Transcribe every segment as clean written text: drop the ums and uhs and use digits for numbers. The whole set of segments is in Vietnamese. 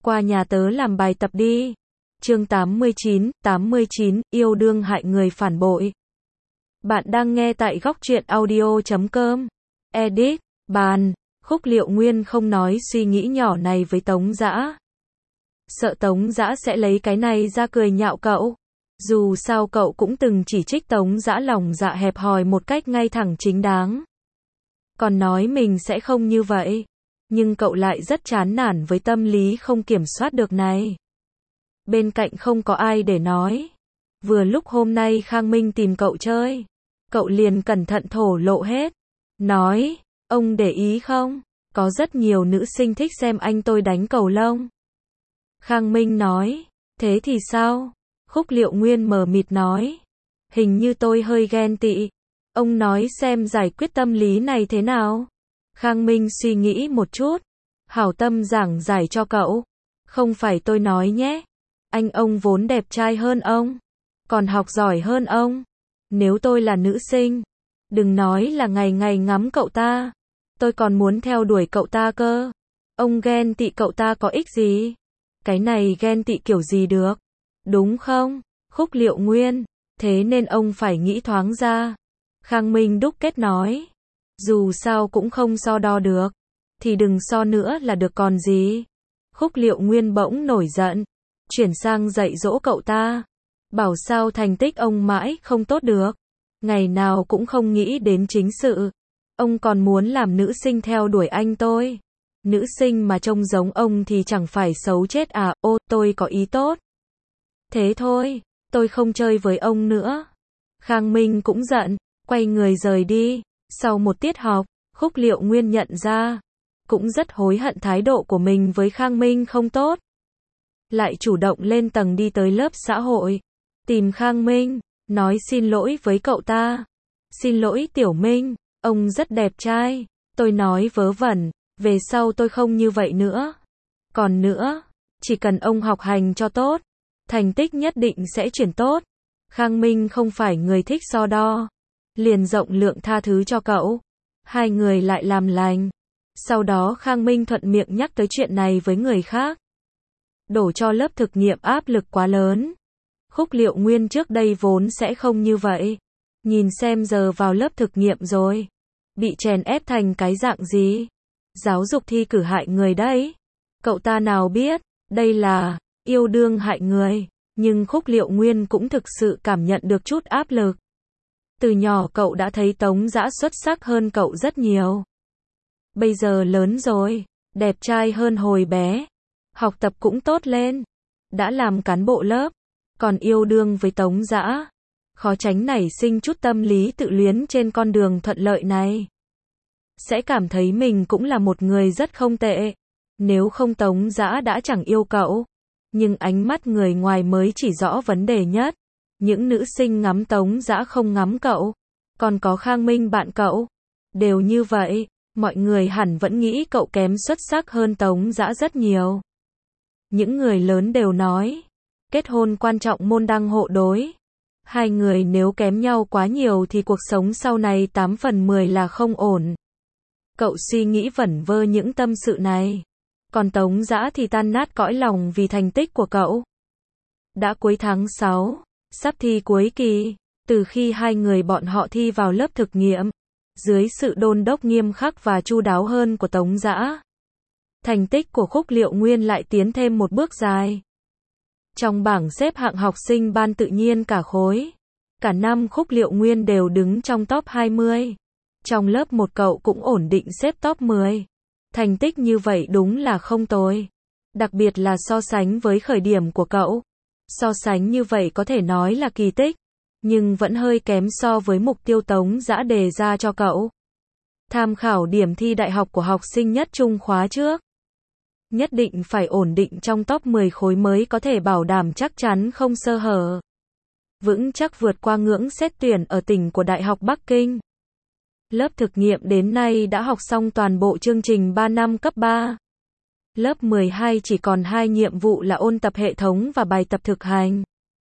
Qua nhà tớ làm bài tập đi. Chương 89, yêu đương hại người phản bội. Bạn đang nghe tại góc truyện audio.com. Edit, bàn, Khúc Liệu Nguyên không nói suy nghĩ nhỏ này với Tống Dã. Sợ Tống Dã sẽ lấy cái này ra cười nhạo cậu. Dù sao cậu cũng từng chỉ trích Tống Dã lòng dạ hẹp hòi một cách ngay thẳng chính đáng. Còn nói mình sẽ không như vậy. Nhưng cậu lại rất chán nản với tâm lý không kiểm soát được này. Bên cạnh không có ai để nói. Vừa lúc hôm nay Khang Minh tìm cậu chơi. Cậu liền cẩn thận thổ lộ hết. Nói, ông để ý không? Có rất nhiều nữ sinh thích xem anh tôi đánh cầu lông. Khang Minh nói, thế thì sao? Khúc Liệu Nguyên mờ mịt nói, hình như tôi hơi ghen tị. Ông nói xem giải quyết tâm lý này thế nào? Khang Minh suy nghĩ một chút, hảo tâm giảng giải cho cậu. Không phải tôi nói nhé. Anh ông vốn đẹp trai hơn ông, còn học giỏi hơn ông. Nếu tôi là nữ sinh, đừng nói là ngày ngày ngắm cậu ta, tôi còn muốn theo đuổi cậu ta cơ. Ông ghen tị cậu ta có ích gì? Cái này ghen tị kiểu gì được? Đúng không? Khúc Liệu Nguyên, thế nên ông phải nghĩ thoáng ra. Khang Minh đúc kết nói, dù sao cũng không so đo được, thì đừng so nữa là được còn gì. Khúc Liệu Nguyên bỗng nổi giận, chuyển sang dạy dỗ cậu ta. Bảo sao thành tích ông mãi không tốt được, ngày nào cũng không nghĩ đến chính sự. Ông còn muốn làm nữ sinh theo đuổi anh tôi. Nữ sinh mà trông giống ông thì chẳng phải xấu chết à? Ô, tôi có ý tốt. Thế thôi, tôi không chơi với ông nữa. Khang Minh cũng giận, quay người rời đi. Sau một tiết học, Khúc Liệu Nguyên nhận ra, cũng rất hối hận thái độ của mình với Khang Minh không tốt. Lại chủ động lên tầng đi tới lớp xã hội, tìm Khang Minh, nói xin lỗi với cậu ta. Xin lỗi Tiểu Minh, ông rất đẹp trai. Tôi nói vớ vẩn, về sau tôi không như vậy nữa. Còn nữa, chỉ cần ông học hành cho tốt, thành tích nhất định sẽ chuyển tốt. Khang Minh không phải người thích so đo, liền rộng lượng tha thứ cho cậu. Hai người lại làm lành. Sau đó Khang Minh thuận miệng nhắc tới chuyện này với người khác, đổ cho lớp thực nghiệm áp lực quá lớn. Khúc Liệu Nguyên trước đây vốn sẽ không như vậy. Nhìn xem giờ vào lớp thực nghiệm rồi, bị chèn ép thành cái dạng gì. Giáo dục thi cử hại người đấy. Cậu ta nào biết, đây là yêu đương hại người. Nhưng Khúc Liệu Nguyên cũng thực sự cảm nhận được chút áp lực. Từ nhỏ cậu đã thấy Tống Dã xuất sắc hơn cậu rất nhiều. Bây giờ lớn rồi, đẹp trai hơn hồi bé, học tập cũng tốt lên, đã làm cán bộ lớp, còn yêu đương với Tống Dã, khó tránh nảy sinh chút tâm lý tự luyến trên con đường thuận lợi này. Sẽ cảm thấy mình cũng là một người rất không tệ. Nếu không Tống Dã đã chẳng yêu cậu. Nhưng ánh mắt người ngoài mới chỉ rõ vấn đề nhất. Những nữ sinh ngắm Tống Dã không ngắm cậu. Còn có Khang Minh bạn cậu. Đều như vậy, mọi người hẳn vẫn nghĩ cậu kém xuất sắc hơn Tống Dã rất nhiều. Những người lớn đều nói, kết hôn quan trọng môn đăng hộ đối. Hai người nếu kém nhau quá nhiều thì cuộc sống sau này 8 phần 10 là không ổn. Cậu suy nghĩ vẩn vơ những tâm sự này. Còn Tống Dã thì tan nát cõi lòng vì thành tích của cậu. Đã cuối tháng 6, sắp thi cuối kỳ. Từ khi hai người bọn họ thi vào lớp thực nghiệm, dưới sự đôn đốc nghiêm khắc và chu đáo hơn của Tống Dã, thành tích của Khúc Liệu Nguyên lại tiến thêm một bước dài. Trong bảng xếp hạng học sinh ban tự nhiên cả khối, cả năm Khúc Liệu Nguyên đều đứng trong top 20. Trong lớp một cậu cũng ổn định xếp top 10. Thành tích như vậy đúng là không tồi. Đặc biệt là so sánh với khởi điểm của cậu. So sánh như vậy có thể nói là kỳ tích, nhưng vẫn hơi kém so với mục tiêu Tống Dã đề ra cho cậu. Tham khảo điểm thi đại học của học sinh nhất trung khóa trước. Nhất định phải ổn định trong top 10 khối mới có thể bảo đảm chắc chắn không sơ hở. Vững chắc vượt qua ngưỡng xét tuyển ở tỉnh của Đại học Bắc Kinh. Lớp thực nghiệm đến nay đã học xong toàn bộ chương trình 3 năm cấp 3. Lớp 12 chỉ còn 2 nhiệm vụ là ôn tập hệ thống và bài tập thực hành.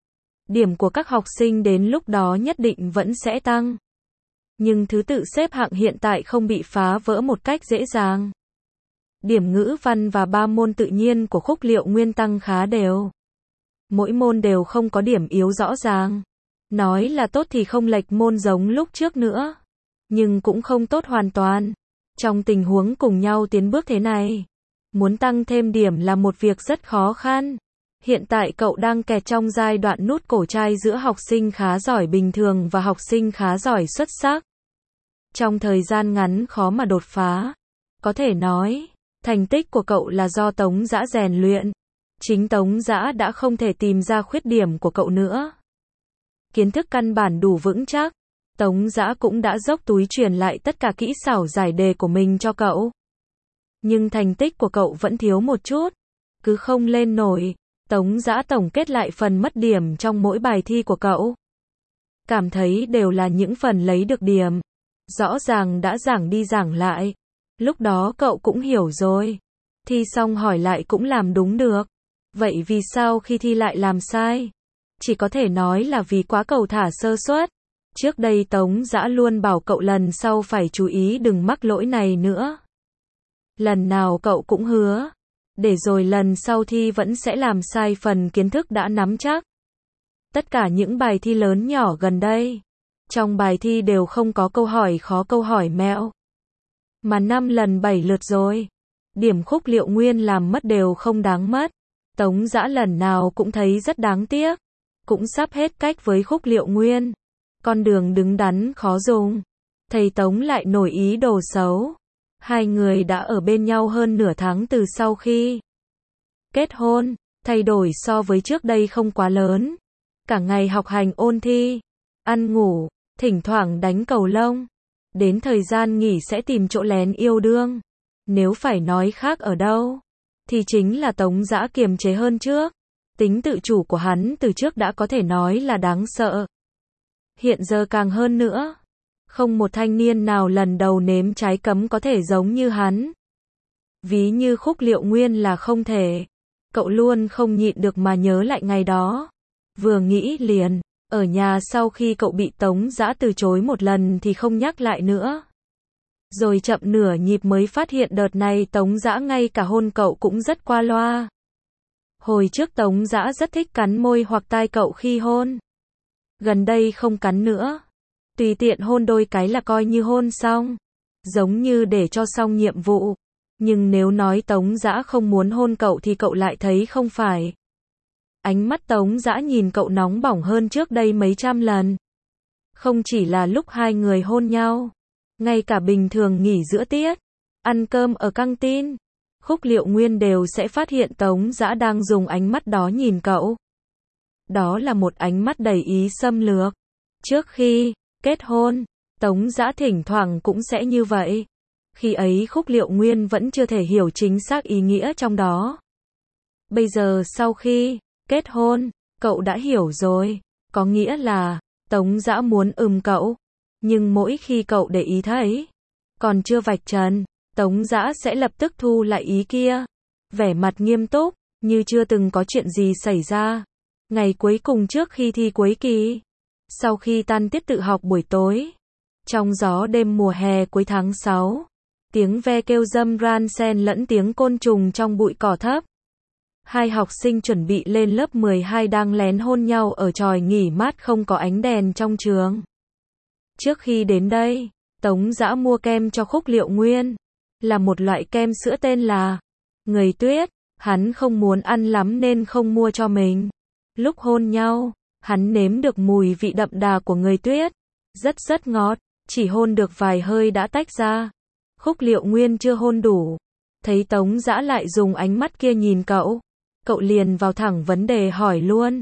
Điểm của các học sinh đến lúc đó nhất định vẫn sẽ tăng. Nhưng thứ tự xếp hạng hiện tại không bị phá vỡ một cách dễ dàng. Điểm ngữ văn và 3 môn tự nhiên của Khúc Liệu Nguyên tăng khá đều. Mỗi môn đều không có điểm yếu rõ ràng. Nói là tốt thì không lệch môn giống lúc trước nữa. Nhưng cũng không tốt hoàn toàn. Trong tình huống cùng nhau tiến bước thế này, muốn tăng thêm điểm là một việc rất khó khăn. Hiện tại cậu đang kẹt trong giai đoạn nút cổ trai giữa học sinh khá giỏi bình thường và học sinh khá giỏi xuất sắc. Trong thời gian ngắn khó mà đột phá. Có thể nói, thành tích của cậu là do Tống Dã rèn luyện. Chính Tống Dã đã không thể tìm ra khuyết điểm của cậu nữa. Kiến thức căn bản đủ vững chắc. Tống Dã cũng đã dốc túi truyền lại tất cả kỹ xảo giải đề của mình cho cậu. Nhưng thành tích của cậu vẫn thiếu một chút. Cứ không lên nổi. Tống Dã tổng kết lại phần mất điểm trong mỗi bài thi của cậu. Cảm thấy đều là những phần lấy được điểm. Rõ ràng đã giảng đi giảng lại. Lúc đó cậu cũng hiểu rồi. Thi xong hỏi lại cũng làm đúng được. Vậy vì sao khi thi lại làm sai? Chỉ có thể nói là vì quá cầu thả sơ suất. Trước đây Tống Dã luôn bảo cậu lần sau phải chú ý đừng mắc lỗi này nữa. Lần nào cậu cũng hứa. Để rồi lần sau thi vẫn sẽ làm sai phần kiến thức đã nắm chắc. Tất cả những bài thi lớn nhỏ gần đây, trong bài thi đều không có câu hỏi khó câu hỏi mẹo. Mà 5 lần 7 lượt rồi. Điểm Khúc Liệu Nguyên làm mất đều không đáng mất. Tống Dã lần nào cũng thấy rất đáng tiếc. Cũng sắp hết cách với Khúc Liệu Nguyên. Con đường đứng đắn khó dùng. Thầy Tống lại nổi ý đồ xấu. Hai người đã ở bên nhau hơn nửa tháng từ sau khi kết hôn. Thay đổi so với trước đây không quá lớn. Cả ngày học hành ôn thi, ăn ngủ, thỉnh thoảng đánh cầu lông. Đến thời gian nghỉ sẽ tìm chỗ lén yêu đương. Nếu phải nói khác ở đâu, thì chính là Tống Dã kiềm chế hơn trước. Tính tự chủ của hắn từ trước đã có thể nói là đáng sợ. Hiện giờ càng hơn nữa. Không một thanh niên nào lần đầu nếm trái cấm có thể giống như hắn. Ví như Khúc Liệu Nguyên là không thể. Cậu luôn không nhịn được mà nhớ lại ngày đó. Vừa nghĩ liền, ở nhà sau khi cậu bị Tống Dã từ chối một lần thì không nhắc lại nữa. Rồi chậm nửa nhịp mới phát hiện đợt này Tống Dã ngay cả hôn cậu cũng rất qua loa. Hồi trước Tống Dã rất thích cắn môi hoặc tai cậu khi hôn. Gần đây không cắn nữa. Tùy tiện hôn đôi cái là coi như hôn xong. Giống như để cho xong nhiệm vụ. Nhưng nếu nói Tống Dã không muốn hôn cậu thì cậu lại thấy không phải. Ánh mắt Tống Dã nhìn cậu nóng bỏng hơn trước đây mấy trăm lần. Không chỉ là lúc hai người hôn nhau. Ngay cả bình thường nghỉ giữa tiết, ăn cơm ở căng tin, Khúc Liệu Nguyên đều sẽ phát hiện Tống Dã đang dùng ánh mắt đó nhìn cậu. Đó là một ánh mắt đầy ý xâm lược. Trước khi kết hôn, Tống Dã thỉnh thoảng cũng sẽ như vậy. Khi ấy Khúc Liệu Nguyên vẫn chưa thể hiểu chính xác ý nghĩa trong đó. Bây giờ sau khi kết hôn, cậu đã hiểu rồi. Có nghĩa là Tống Dã muốn cậu. Nhưng mỗi khi cậu để ý thấy, còn chưa vạch trần, Tống Dã sẽ lập tức thu lại ý kia. Vẻ mặt nghiêm túc, như chưa từng có chuyện gì xảy ra. Ngày cuối cùng trước khi thi cuối kỳ, sau khi tan tiết tự học buổi tối, trong gió đêm mùa hè cuối tháng 6, tiếng ve kêu râm ran xen lẫn tiếng côn trùng trong bụi cỏ thấp. Hai học sinh chuẩn bị lên lớp 12 đang lén hôn nhau ở chòi nghỉ mát không có ánh đèn trong trường. Trước khi đến đây, Tống Dã mua kem cho Khúc Liệu Nguyên. Là một loại kem sữa tên là Người Tuyết. Hắn không muốn ăn lắm nên không mua cho mình. Lúc hôn nhau, hắn nếm được mùi vị đậm đà của Người Tuyết. Rất ngọt, chỉ hôn được vài hơi đã tách ra. Khúc Liệu Nguyên chưa hôn đủ. Thấy Tống Dã lại dùng ánh mắt kia nhìn cậu. Cậu liền vào thẳng vấn đề hỏi luôn.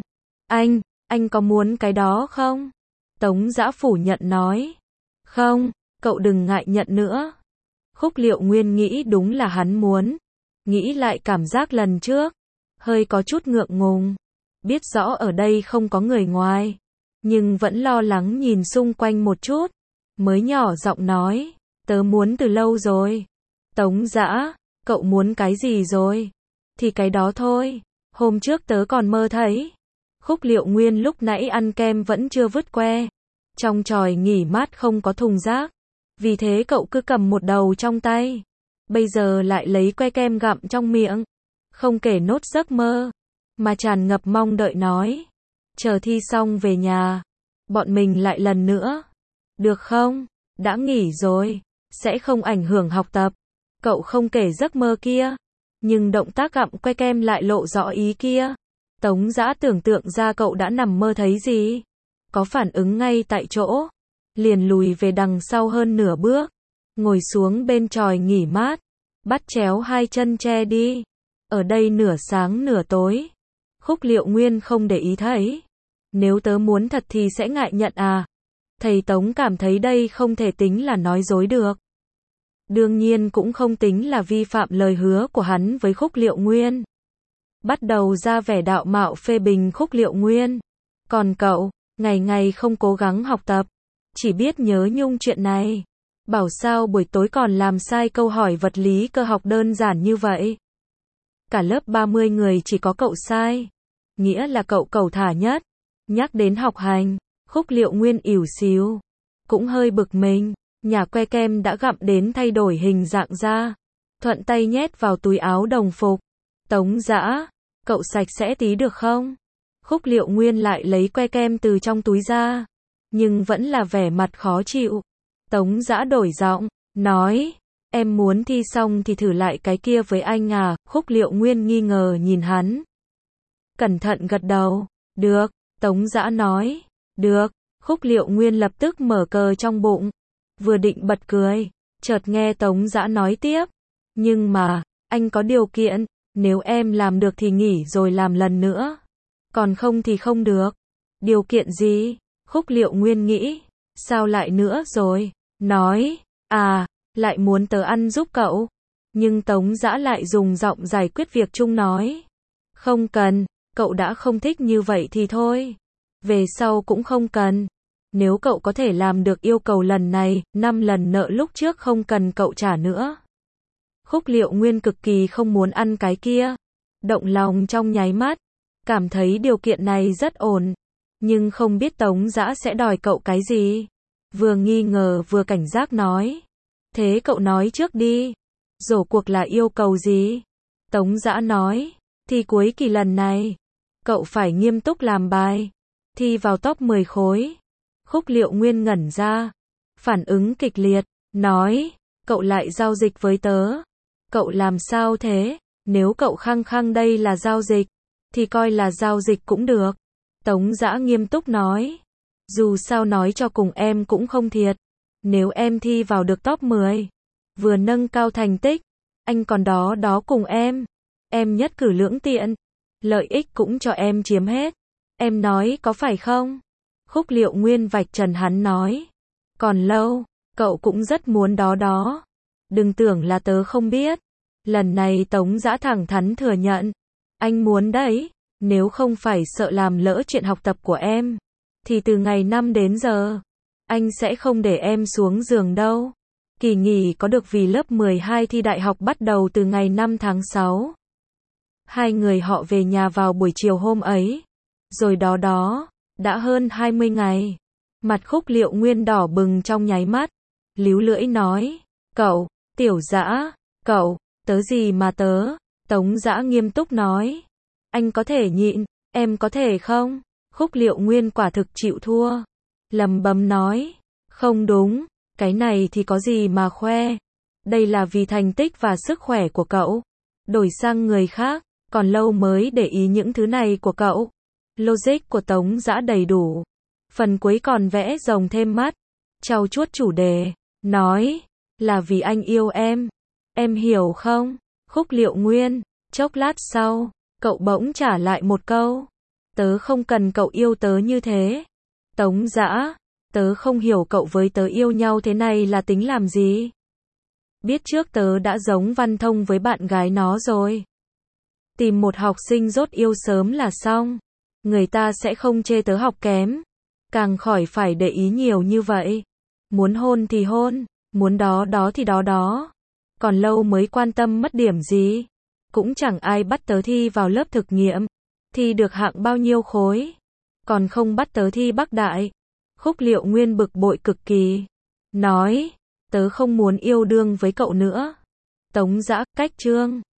Anh có muốn cái đó không? Tống Dã phủ nhận nói. Không, cậu đừng ngại nhận nữa. Khúc Liệu Nguyên nghĩ đúng là hắn muốn. Nghĩ lại cảm giác lần trước. Hơi có chút ngượng ngùng. Biết rõ ở đây không có người ngoài. Nhưng vẫn lo lắng nhìn xung quanh một chút. Mới nhỏ giọng nói. Tớ muốn từ lâu rồi. Tống Dã, cậu muốn cái gì rồi? Thì cái đó thôi. Hôm trước tớ còn mơ thấy. Khúc Liệu Nguyên lúc nãy ăn kem vẫn chưa vứt que. Trong chòi nghỉ mát không có thùng rác. Vì thế cậu cứ cầm một đầu trong tay. bây giờ lại lấy que kem gặm trong miệng. Không kể nốt giấc mơ, mà tràn ngập mong đợi nói. Chờ thi xong về nhà, bọn mình lại lần nữa. Được không? Đã nghỉ rồi, sẽ không ảnh hưởng học tập. Cậu không kể giấc mơ kia, nhưng động tác gặm que kem lại lộ rõ ý kia. Tống Dã tưởng tượng ra cậu đã nằm mơ thấy gì. Có phản ứng ngay tại chỗ. Liền lùi về đằng sau hơn nửa bước. Ngồi xuống bên chòi nghỉ mát. Bắt chéo hai chân che đi. Ở đây nửa sáng nửa tối. Khúc Liệu Nguyên không để ý thấy. Nếu tớ muốn thật thì sẽ ngại nhận à? Thầy Tống cảm thấy đây không thể tính là nói dối được. Đương nhiên cũng không tính là vi phạm lời hứa của hắn với Khúc Liệu Nguyên. Bắt đầu ra vẻ đạo mạo phê bình Khúc Liệu Nguyên. Còn cậu, ngày ngày không cố gắng học tập, chỉ biết nhớ nhung chuyện này. Bảo sao buổi tối còn làm sai câu hỏi vật lý cơ học đơn giản như vậy. Cả lớp 30 người chỉ có cậu sai. Nghĩa là cậu cẩu thả nhất. Nhắc đến học hành, Khúc Liệu Nguyên ỉu xìu. Cũng hơi bực mình. Nhà que kem đã gặm đến thay đổi hình dạng ra. Thuận tay nhét vào túi áo đồng phục. Tống Dã, cậu sạch sẽ tí được không? Khúc Liệu Nguyên lại lấy que kem từ trong túi ra. Nhưng vẫn là vẻ mặt khó chịu. Tống Dã đổi giọng, nói. Em muốn thi xong thì thử lại cái kia với anh à? Khúc Liệu Nguyên nghi ngờ nhìn hắn. Cẩn thận gật đầu. Được, Tống Dã nói. Được, Khúc Liệu Nguyên lập tức mở cờ trong bụng. Vừa định bật cười, chợt nghe Tống Dã nói tiếp. Nhưng mà, anh có điều kiện, nếu em làm được thì nghỉ rồi làm lần nữa. Còn không thì không được. Điều kiện gì? Khúc Liệu Nguyên nghĩ. Sao lại nữa rồi? Nói, à, lại muốn tớ ăn giúp cậu. Nhưng Tống Dã lại dùng giọng giải quyết việc chung nói. Không cần, cậu đã không thích như vậy thì thôi. Về sau cũng không cần. Nếu cậu có thể làm được yêu cầu lần này, 5 lần nợ lúc trước không cần cậu trả nữa. Khúc Liệu Nguyên cực kỳ không muốn ăn cái kia. Động lòng trong nháy mắt. Cảm thấy điều kiện này rất ổn. Nhưng không biết Tống Dã sẽ đòi cậu cái gì. Vừa nghi ngờ vừa cảnh giác nói. Thế cậu nói trước đi. Rổ cuộc là yêu cầu gì? Tống Dã nói. Thi cuối kỳ lần này. Cậu phải nghiêm túc làm bài. Thi vào top 10 khối. Khúc Liệu Nguyên ngẩn ra. Phản ứng kịch liệt. Nói. Cậu lại giao dịch với tớ. Cậu làm sao thế? Nếu cậu khăng khăng đây là giao dịch, thì coi là giao dịch cũng được. Tống Dã nghiêm túc nói. Dù sao nói cho cùng em cũng không thiệt. Nếu em thi vào được top 10, vừa nâng cao thành tích, anh còn đó cùng em. Em nhất cử lưỡng tiện. Lợi ích cũng cho em chiếm hết. Em nói có phải không? Khúc Liệu Nguyên vạch trần hắn nói. Còn lâu, cậu cũng rất muốn đó. Đừng tưởng là tớ không biết. Lần này Tống Dã thẳng thắn thừa nhận. Anh muốn đấy. Nếu không phải sợ làm lỡ chuyện học tập của em, thì từ ngày 5 đến giờ, anh sẽ không để em xuống giường đâu. Kỳ nghỉ có được vì lớp 12 thi đại học bắt đầu từ ngày 5 tháng 6. Hai người họ về nhà vào buổi chiều hôm ấy. Rồi đó, đã hơn 20 ngày. Mặt Khúc Liệu Nguyên đỏ bừng trong nháy mắt. Líu lưỡi nói. Cậu, Tiểu Dã, cậu, tớ gì mà tớ? Tống Dã nghiêm túc nói. Anh có thể nhịn, em có thể không? Khúc Liệu Nguyên quả thực chịu thua. Lầm bầm nói. Không đúng, cái này thì có gì mà khoe. Đây là vì thành tích và sức khỏe của cậu. Đổi sang người khác, còn lâu mới để ý những thứ này của cậu. Logic của Tống Dã đầy đủ. Phần cuối còn vẽ rồng thêm mắt. Trau chuốt chủ đề. Nói. Là vì anh yêu em. Em hiểu không? Khúc Liệu Nguyên. Chốc lát sau, cậu bỗng trả lại một câu. Tớ không cần cậu yêu tớ như thế. Tống Dã. Tớ không hiểu cậu với tớ yêu nhau thế này là tính làm gì. Biết trước tớ đã giống Văn Thông với bạn gái nó rồi. Tìm một học sinh dốt yêu sớm là xong. Người ta sẽ không chê tớ học kém. Càng khỏi phải để ý nhiều như vậy. Muốn hôn thì hôn, muốn đó thì đó. Còn lâu mới quan tâm mất điểm gì. Cũng chẳng ai bắt tớ thi vào lớp thực nghiệm. Thi được hạng bao nhiêu khối. Còn không bắt tớ thi Bắc Đại. Khúc Liệu Nguyên bực bội cực kỳ. Nói, tớ không muốn yêu đương với cậu nữa. Tống Giã, cách chương